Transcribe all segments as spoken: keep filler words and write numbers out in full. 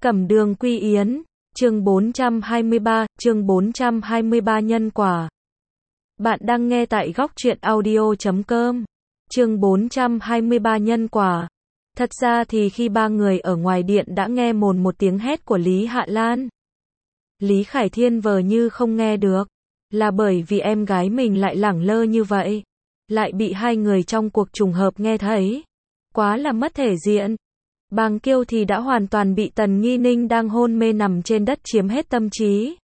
Cẩm đường quy yến, chương bốn trăm hai mươi ba, chương bốn trăm hai mươi ba nhân quả. Bạn đang nghe tại góc truyện audio chấm com. Chương bốn trăm hai mươi ba nhân quả. Thật ra thì khi ba người ở ngoài điện đã nghe mồn một tiếng hét của Lý Hạ Lan. Lý Khải Thiên vờ như không nghe được, là bởi vì em gái mình lại lẳng lơ như vậy, lại bị hai người trong cuộc trùng hợp nghe thấy. Quá là mất thể diện. Bàng Kiêu thì đã hoàn toàn bị Tần Nghi Ninh đang hôn mê nằm trên đất chiếm hết tâm trí.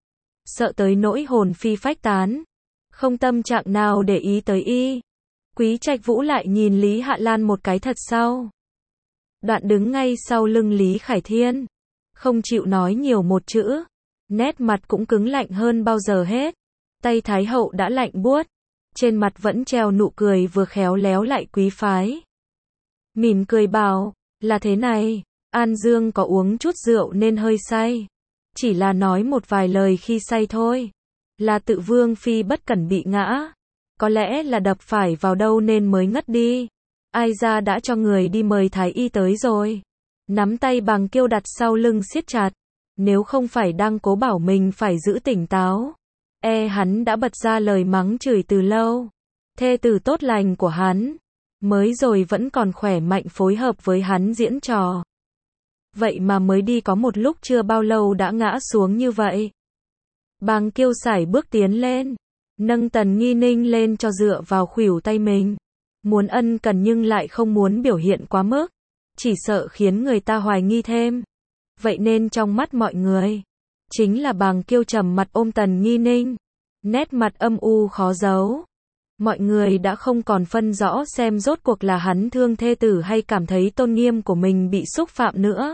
Sợ tới nỗi hồn phi phách tán, không tâm trạng nào để ý tới y. Quý Trạch Vũ lại nhìn Lý Hạ Lan một cái thật sâu. Đoạn đứng ngay sau lưng Lý Khải Thiên, không chịu nói nhiều một chữ, nét mặt cũng cứng lạnh hơn bao giờ hết. Tay Thái Hậu đã lạnh buốt, trên mặt vẫn treo nụ cười vừa khéo léo lại quý phái. Mỉm cười bảo, là thế này, An Dương có uống chút rượu nên hơi say. Chỉ là nói một vài lời khi say thôi. Là tự Vương Phi bất cẩn bị ngã. Có lẽ là đập phải vào đâu nên mới ngất đi. Ai ra đã cho người đi mời Thái Y tới rồi. Nắm tay Bàng Kiêu đặt sau lưng siết chặt. Nếu không phải đang cố bảo mình phải giữ tỉnh táo, e hắn đã bật ra lời mắng chửi từ lâu. Thê tử tốt lành của hắn, mới rồi vẫn còn khỏe mạnh phối hợp với hắn diễn trò. Vậy mà mới đi có một lúc chưa bao lâu đã ngã xuống như vậy. Bàng Kiêu sải bước tiến lên, nâng Tần Nghi Ninh lên cho dựa vào khuỷu tay mình. Muốn ân cần nhưng lại không muốn biểu hiện quá mức, chỉ sợ khiến người ta hoài nghi thêm. Vậy nên trong mắt mọi người, chính là Bàng Kiêu trầm mặt ôm Tần Nghi Ninh, nét mặt âm u khó giấu. Mọi người đã không còn phân rõ xem rốt cuộc là hắn thương thê tử hay cảm thấy tôn nghiêm của mình bị xúc phạm nữa.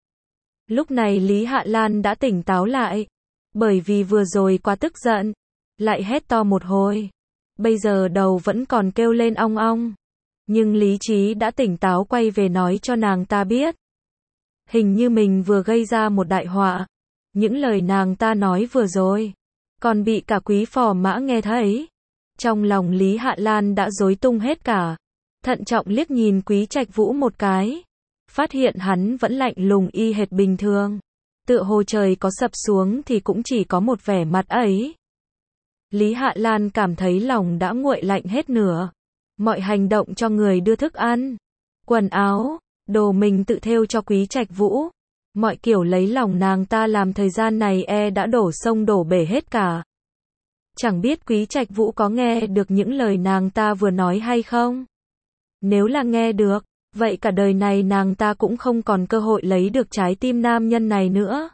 Lúc này Lý Hạ Lan đã tỉnh táo lại, bởi vì vừa rồi quá tức giận, lại hét to một hồi. Bây giờ đầu vẫn còn kêu lên ong ong, nhưng lý trí đã tỉnh táo quay về nói cho nàng ta biết. Hình như mình vừa gây ra một đại họa. Những lời nàng ta nói vừa rồi, còn bị cả quý phò mã nghe thấy. Trong lòng Lý Hạ Lan đã rối tung hết cả. Thận trọng liếc nhìn Quý Trạch Vũ một cái, phát hiện hắn vẫn lạnh lùng y hệt bình thường. Tựa hồ trời có sập xuống thì cũng chỉ có một vẻ mặt ấy. Lý Hạ Lan cảm thấy lòng đã nguội lạnh hết nửa. Mọi hành động cho người đưa thức ăn, quần áo, đồ mình tự thêu cho Quý Trạch Vũ, mọi kiểu lấy lòng nàng ta làm thời gian này e đã đổ sông đổ bể hết cả. Chẳng biết Quý Trạch Vũ có nghe được những lời nàng ta vừa nói hay không? Nếu là nghe được, vậy cả đời này nàng ta cũng không còn cơ hội lấy được trái tim nam nhân này nữa.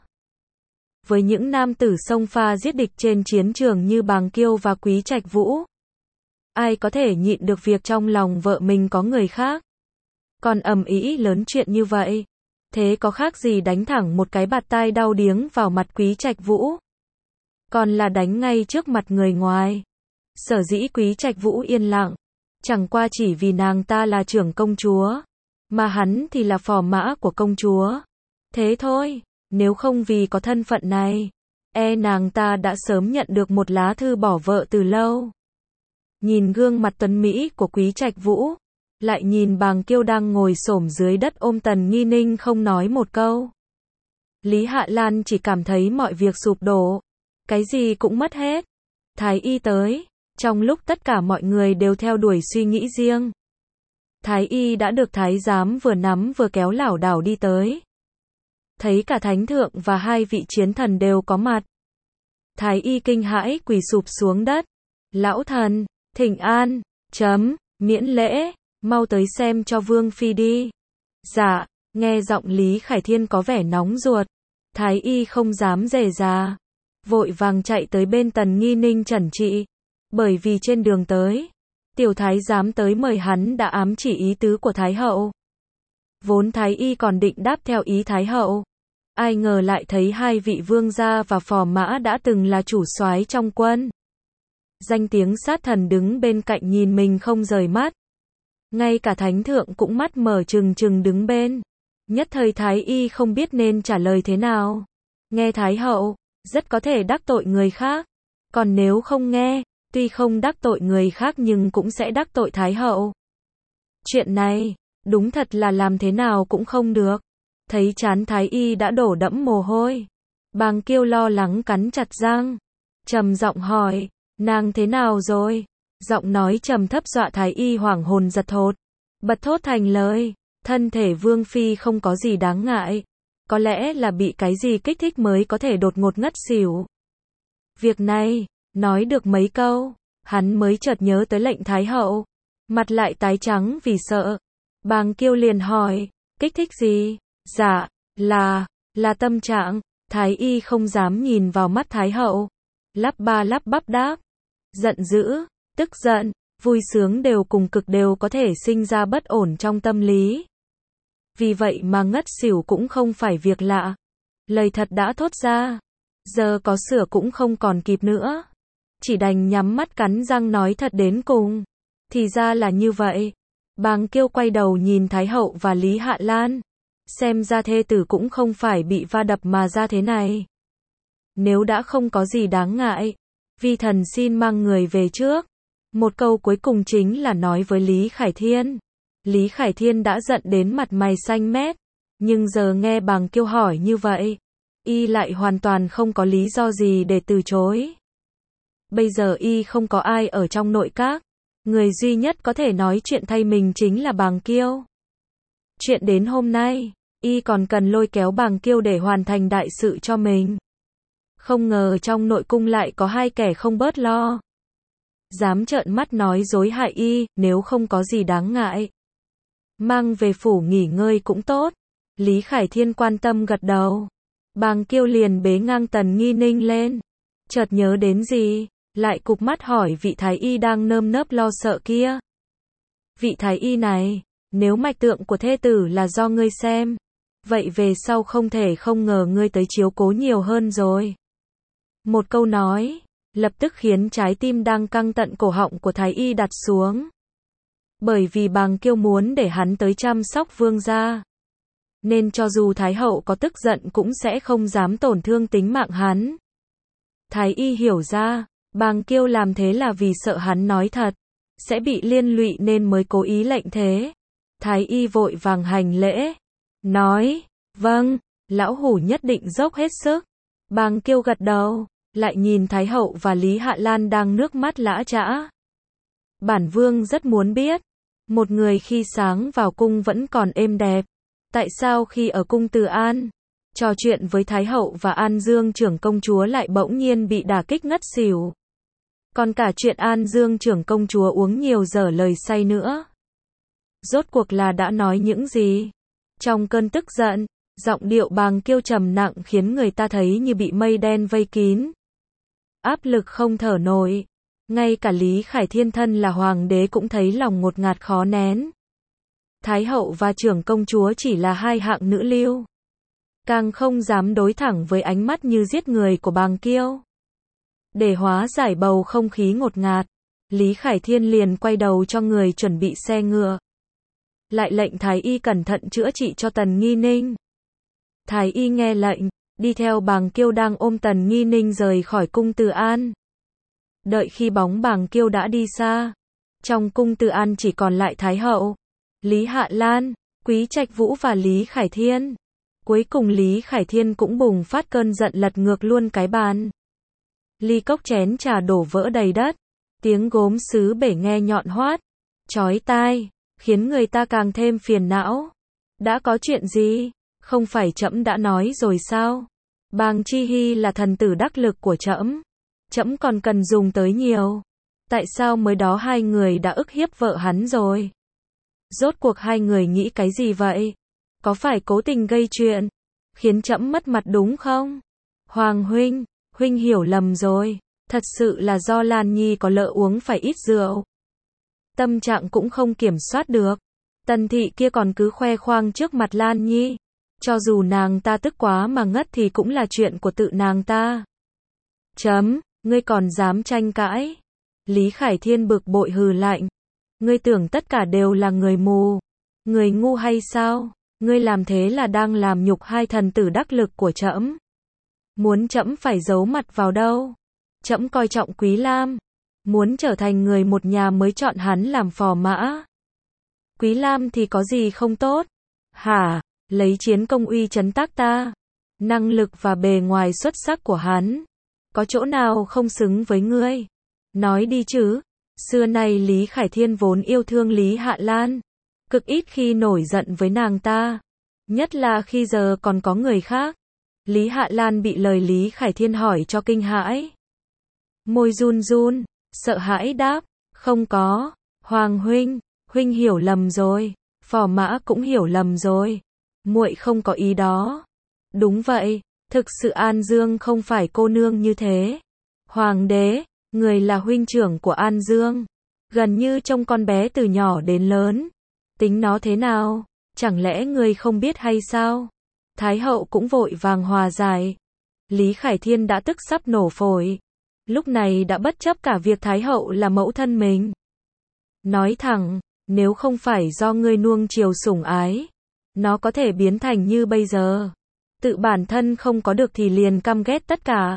Với những nam tử xông pha giết địch trên chiến trường như Bàng Kiêu và Quý Trạch Vũ, ai có thể nhịn được việc trong lòng vợ mình có người khác? Còn ầm ĩ lớn chuyện như vậy, thế có khác gì đánh thẳng một cái bạt tai đau điếng vào mặt Quý Trạch Vũ? Còn là đánh ngay trước mặt người ngoài. Sở dĩ Quý Trạch Vũ yên lặng, chẳng qua chỉ vì nàng ta là trưởng công chúa, mà hắn thì là phò mã của công chúa. Thế thôi, nếu không vì có thân phận này, e nàng ta đã sớm nhận được một lá thư bỏ vợ từ lâu. Nhìn gương mặt tuấn mỹ của Quý Trạch Vũ, lại nhìn Bàng Kiêu đang ngồi xổm dưới đất ôm Tần Nghi Ninh không nói một câu. Lý Hạ Lan chỉ cảm thấy mọi việc sụp đổ. Cái gì cũng mất hết. Thái Y tới, trong lúc tất cả mọi người đều theo đuổi suy nghĩ riêng. Thái Y đã được thái giám vừa nắm vừa kéo lảo đảo đi tới. Thấy cả thánh thượng và hai vị chiến thần đều có mặt. Thái Y kinh hãi quỳ sụp xuống đất. Lão thần, thỉnh an, chấm, miễn lễ, mau tới xem cho Vương Phi đi. Dạ, nghe giọng Lý Khải Thiên có vẻ nóng ruột. Thái Y không dám dè dà, vội vàng chạy tới bên Tần Nghi Ninh chẩn trị. Bởi vì trên đường tới, tiểu thái giám tới mời hắn đã ám chỉ ý tứ của Thái Hậu. Vốn Thái Y còn định đáp theo ý Thái Hậu, ai ngờ lại thấy hai vị vương gia và phò mã đã từng là chủ soái trong quân. Danh tiếng sát thần đứng bên cạnh nhìn mình không rời mắt. Ngay cả thánh thượng cũng mắt mở trừng trừng đứng bên. Nhất thời Thái Y không biết nên trả lời thế nào. Nghe Thái Hậu, rất có thể đắc tội người khác. Còn nếu không nghe, tuy không đắc tội người khác nhưng cũng sẽ đắc tội Thái Hậu. Chuyện này, đúng thật là làm thế nào cũng không được. Thấy trán Thái Y đã đổ đẫm mồ hôi. Bàng Kiêu lo lắng cắn chặt răng. Trầm giọng hỏi, nàng thế nào rồi? Giọng nói trầm thấp dọa Thái Y hoảng hồn giật thót. Bật thốt thành lời, thân thể Vương Phi không có gì đáng ngại. Có lẽ là bị cái gì kích thích mới có thể đột ngột ngất xỉu. Việc này, nói được mấy câu, hắn mới chợt nhớ tới lệnh Thái Hậu. Mặt lại tái trắng vì sợ. Bàng Kiêu liền hỏi, kích thích gì? Dạ, là, là tâm trạng. Thái Y không dám nhìn vào mắt Thái Hậu. Lắp ba lắp bắp đáp. Giận dữ, tức giận, vui sướng đều cùng cực đều có thể sinh ra bất ổn trong tâm lý. Vì vậy mà ngất xỉu cũng không phải việc lạ. Lời thật đã thốt ra. Giờ có sửa cũng không còn kịp nữa. Chỉ đành nhắm mắt cắn răng nói thật đến cùng. Thì ra là như vậy. Bàng Kiêu quay đầu nhìn Thái Hậu và Lý Hạ Lan. Xem ra thê tử cũng không phải bị va đập mà ra thế này. Nếu đã không có gì đáng ngại, vi thần xin mang người về trước. Một câu cuối cùng chính là nói với Lý Khải Thiên. Lý Khải Thiên đã giận đến mặt mày xanh mét. Nhưng giờ nghe Bàng Kiêu hỏi như vậy, y lại hoàn toàn không có lý do gì để từ chối. Bây giờ y không có ai ở trong nội các. Người duy nhất có thể nói chuyện thay mình chính là Bàng Kiêu. Chuyện đến hôm nay, y còn cần lôi kéo Bàng Kiêu để hoàn thành đại sự cho mình. Không ngờ trong nội cung lại có hai kẻ không bớt lo. Dám trợn mắt nói dối hại y, nếu không có gì đáng ngại. Mang về phủ nghỉ ngơi cũng tốt. Lý Khải Thiên quan tâm gật đầu. Bàng Kiêu liền bế ngang Tần Nghi Ninh lên. Chợt nhớ đến gì, lại cụp mắt hỏi vị Thái Y đang nơm nớp lo sợ kia. Vị Thái Y này, nếu mạch tượng của thê tử là do ngươi xem, vậy về sau không thể không ngờ ngươi tới chiếu cố nhiều hơn rồi. Một câu nói, lập tức khiến trái tim đang căng tận cổ họng của Thái Y đặt xuống. Bởi vì Bàng Kiêu muốn để hắn tới chăm sóc vương gia. Nên cho dù Thái Hậu có tức giận cũng sẽ không dám tổn thương tính mạng hắn. Thái Y hiểu ra, Bàng Kiêu làm thế là vì sợ hắn nói thật, sẽ bị liên lụy nên mới cố ý lệnh thế. Thái Y vội vàng hành lễ, nói, vâng, lão hủ nhất định dốc hết sức. Bàng Kiêu gật đầu, lại nhìn Thái Hậu và Lý Hạ Lan đang nước mắt lã chã. Bản vương rất muốn biết, một người khi sáng vào cung vẫn còn êm đẹp, tại sao khi ở cung Từ An, trò chuyện với Thái Hậu và An Dương trưởng công chúa lại bỗng nhiên bị đả kích ngất xỉu. Còn cả chuyện An Dương trưởng công chúa uống nhiều dở lời say nữa. Rốt cuộc là đã nói những gì? Trong cơn tức giận, giọng điệu Bàng Kiêu trầm nặng khiến người ta thấy như bị mây đen vây kín. Áp lực không thở nổi. Ngay cả Lý Khải Thiên thân là hoàng đế cũng thấy lòng ngột ngạt khó nén. Thái Hậu và trưởng công chúa chỉ là hai hạng nữ lưu. Càng không dám đối thẳng với ánh mắt như giết người của Bàng Kiêu. Để hóa giải bầu không khí ngột ngạt, Lý Khải Thiên liền quay đầu cho người chuẩn bị xe ngựa. Lại lệnh Thái Y cẩn thận chữa trị cho Tần Nghi Ninh. Thái Y nghe lệnh, đi theo Bàng Kiêu đang ôm Tần Nghi Ninh rời khỏi cung Từ An. Đợi khi bóng Bàng Kiêu đã đi xa, trong cung Từ An chỉ còn lại Thái Hậu, Lý Hạ Lan, Quý Trạch Vũ và Lý Khải Thiên. Cuối cùng Lý Khải Thiên cũng bùng phát cơn giận lật ngược luôn cái bàn. Ly cốc chén trà đổ vỡ đầy đất, tiếng gốm sứ bể nghe nhọn hoắt, chói tai, khiến người ta càng thêm phiền não. Đã có chuyện gì? Không phải trẫm đã nói rồi sao? Bàng Chi Hy là thần tử đắc lực của trẫm, trẫm còn cần dùng tới nhiều. Tại sao mới đó hai người đã ức hiếp vợ hắn rồi? Rốt cuộc hai người nghĩ cái gì vậy? Có phải cố tình gây chuyện, khiến trẫm mất mặt đúng không? Hoàng huynh, huynh hiểu lầm rồi, thật sự là do Lan Nhi có lỡ uống phải ít rượu. Tâm trạng cũng không kiểm soát được. Tần thị kia còn cứ khoe khoang trước mặt Lan Nhi. Cho dù nàng ta tức quá mà ngất thì cũng là chuyện của tự nàng ta. Chấm, ngươi còn dám tranh cãi. Lý Khải Thiên bực bội hừ lạnh. Ngươi tưởng tất cả đều là người mù, người ngu hay sao? Ngươi làm thế là đang làm nhục hai thần tử đắc lực của trẫm. Muốn trẫm phải giấu mặt vào đâu? Trẫm coi trọng Quý Lam, muốn trở thành người một nhà mới chọn hắn làm phò mã. Quý Lam thì có gì không tốt? Hả? lấy chiến công uy chấn tác ta. Năng lực và bề ngoài xuất sắc của hắn, có chỗ nào không xứng với ngươi? Nói đi chứ. Xưa nay Lý Khải Thiên vốn yêu thương Lý Hạ Lan, cực ít khi nổi giận với nàng ta, nhất là khi giờ còn có người khác. Lý Hạ Lan bị lời Lý Khải Thiên hỏi cho kinh hãi. Môi run run, sợ hãi đáp, không có, Hoàng huynh, huynh hiểu lầm rồi, Phò Mã cũng hiểu lầm rồi, muội không có ý đó. Đúng vậy, thực sự An Dương không phải cô nương như thế. Hoàng đế, người là huynh trưởng của An Dương, gần như trông con bé từ nhỏ đến lớn. Tính nó thế nào, chẳng lẽ người không biết hay sao? Thái hậu cũng vội vàng hòa giải. Lý Khải Thiên đã tức sắp nổ phổi. Lúc này đã bất chấp cả việc Thái hậu là mẫu thân mình. Nói thẳng, nếu không phải do ngươi nuông chiều sủng ái, nó có thể biến thành như bây giờ. Tự bản thân không có được thì liền căm ghét tất cả.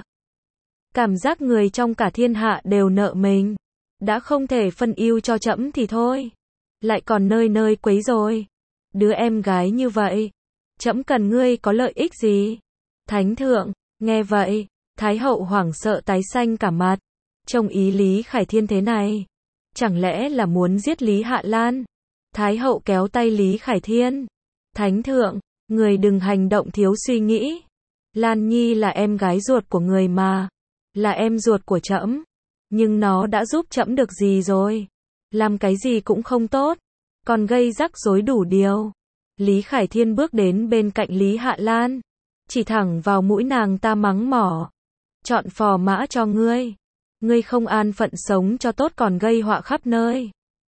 Cảm giác người trong cả thiên hạ đều nợ mình. Đã không thể phân ưu cho trẫm thì thôi, lại còn nơi nơi quấy rối. Đứa em gái như vậy, trẫm cần ngươi có lợi ích gì? Thánh thượng, nghe vậy, Thái hậu hoảng sợ tái xanh cả mặt. Trông ý Lý Khải Thiên thế này, chẳng lẽ là muốn giết Lý Hạ Lan? Thái hậu kéo tay Lý Khải Thiên. Thánh thượng, người đừng hành động thiếu suy nghĩ. Lan Nhi là em gái ruột của người mà, là em ruột của trẫm, nhưng nó đã giúp trẫm được gì rồi? Làm cái gì cũng không tốt, còn gây rắc rối đủ điều. Lý Khải Thiên bước đến bên cạnh Lý Hạ Lan, chỉ thẳng vào mũi nàng ta mắng mỏ. Chọn Phò Mã cho ngươi. Ngươi không an phận sống cho tốt còn gây họa khắp nơi.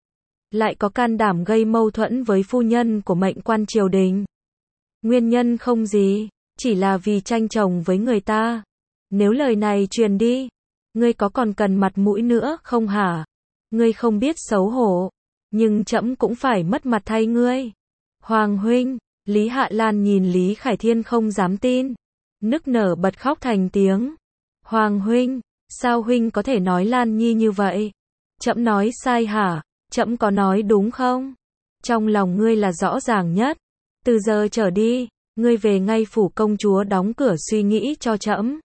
Lại có can đảm gây mâu thuẫn với phu nhân của mệnh quan triều đình. Nguyên nhân không gì, chỉ là vì tranh chồng với người ta. Nếu lời này truyền đi, ngươi có còn cần mặt mũi nữa không hả? Ngươi không biết xấu hổ, nhưng trẫm cũng phải mất mặt thay ngươi. Hoàng huynh, Lý Hạ Lan nhìn Lý Khải Thiên không dám tin, nức nở bật khóc thành tiếng. Hoàng huynh, sao huynh có thể nói Lan Nhi như vậy? Trẫm nói sai hả? Trẫm có nói đúng không? Trong lòng ngươi là rõ ràng nhất. Từ giờ trở đi, ngươi về ngay phủ công chúa đóng cửa suy nghĩ cho trẫm.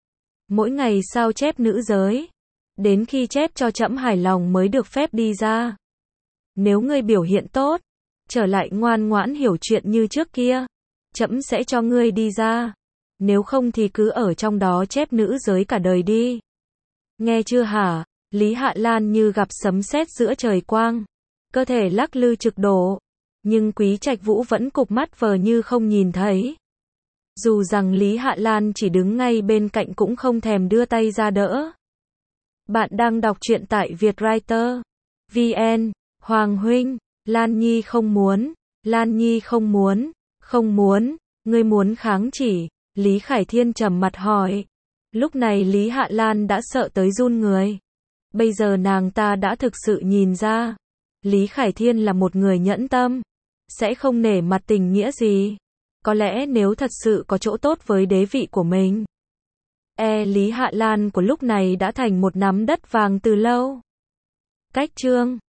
Mỗi ngày sao chép nữ giới, đến khi chép cho trẫm hài lòng mới được phép đi ra. Nếu ngươi biểu hiện tốt, trở lại ngoan ngoãn hiểu chuyện như trước kia, trẫm sẽ cho ngươi đi ra. Nếu không thì cứ ở trong đó chép nữ giới cả đời đi. Nghe chưa hả? Lý Hạ Lan như gặp sấm sét giữa trời quang, cơ thể lắc lư trực đổ, nhưng Quý Trạch Vũ vẫn cụp mắt vờ như không nhìn thấy. Dù rằng Lý Hạ Lan chỉ đứng ngay bên cạnh cũng không thèm đưa tay ra đỡ. Bạn đang đọc truyện tại Vietwriter chấm vn. Hoàng huynh, Lan Nhi không muốn, Lan Nhi không muốn, không muốn, ngươi muốn kháng chỉ? Lý Khải Thiên trầm mặt hỏi. Lúc này Lý Hạ Lan đã sợ tới run người. Bây giờ nàng ta đã thực sự nhìn ra, Lý Khải Thiên là một người nhẫn tâm, sẽ không nể mặt tình nghĩa gì. Có lẽ nếu thật sự có chỗ tốt với đế vị của mình, e Lý Hạ Lan của lúc này đã thành một nắm đất vàng từ lâu. Cách chương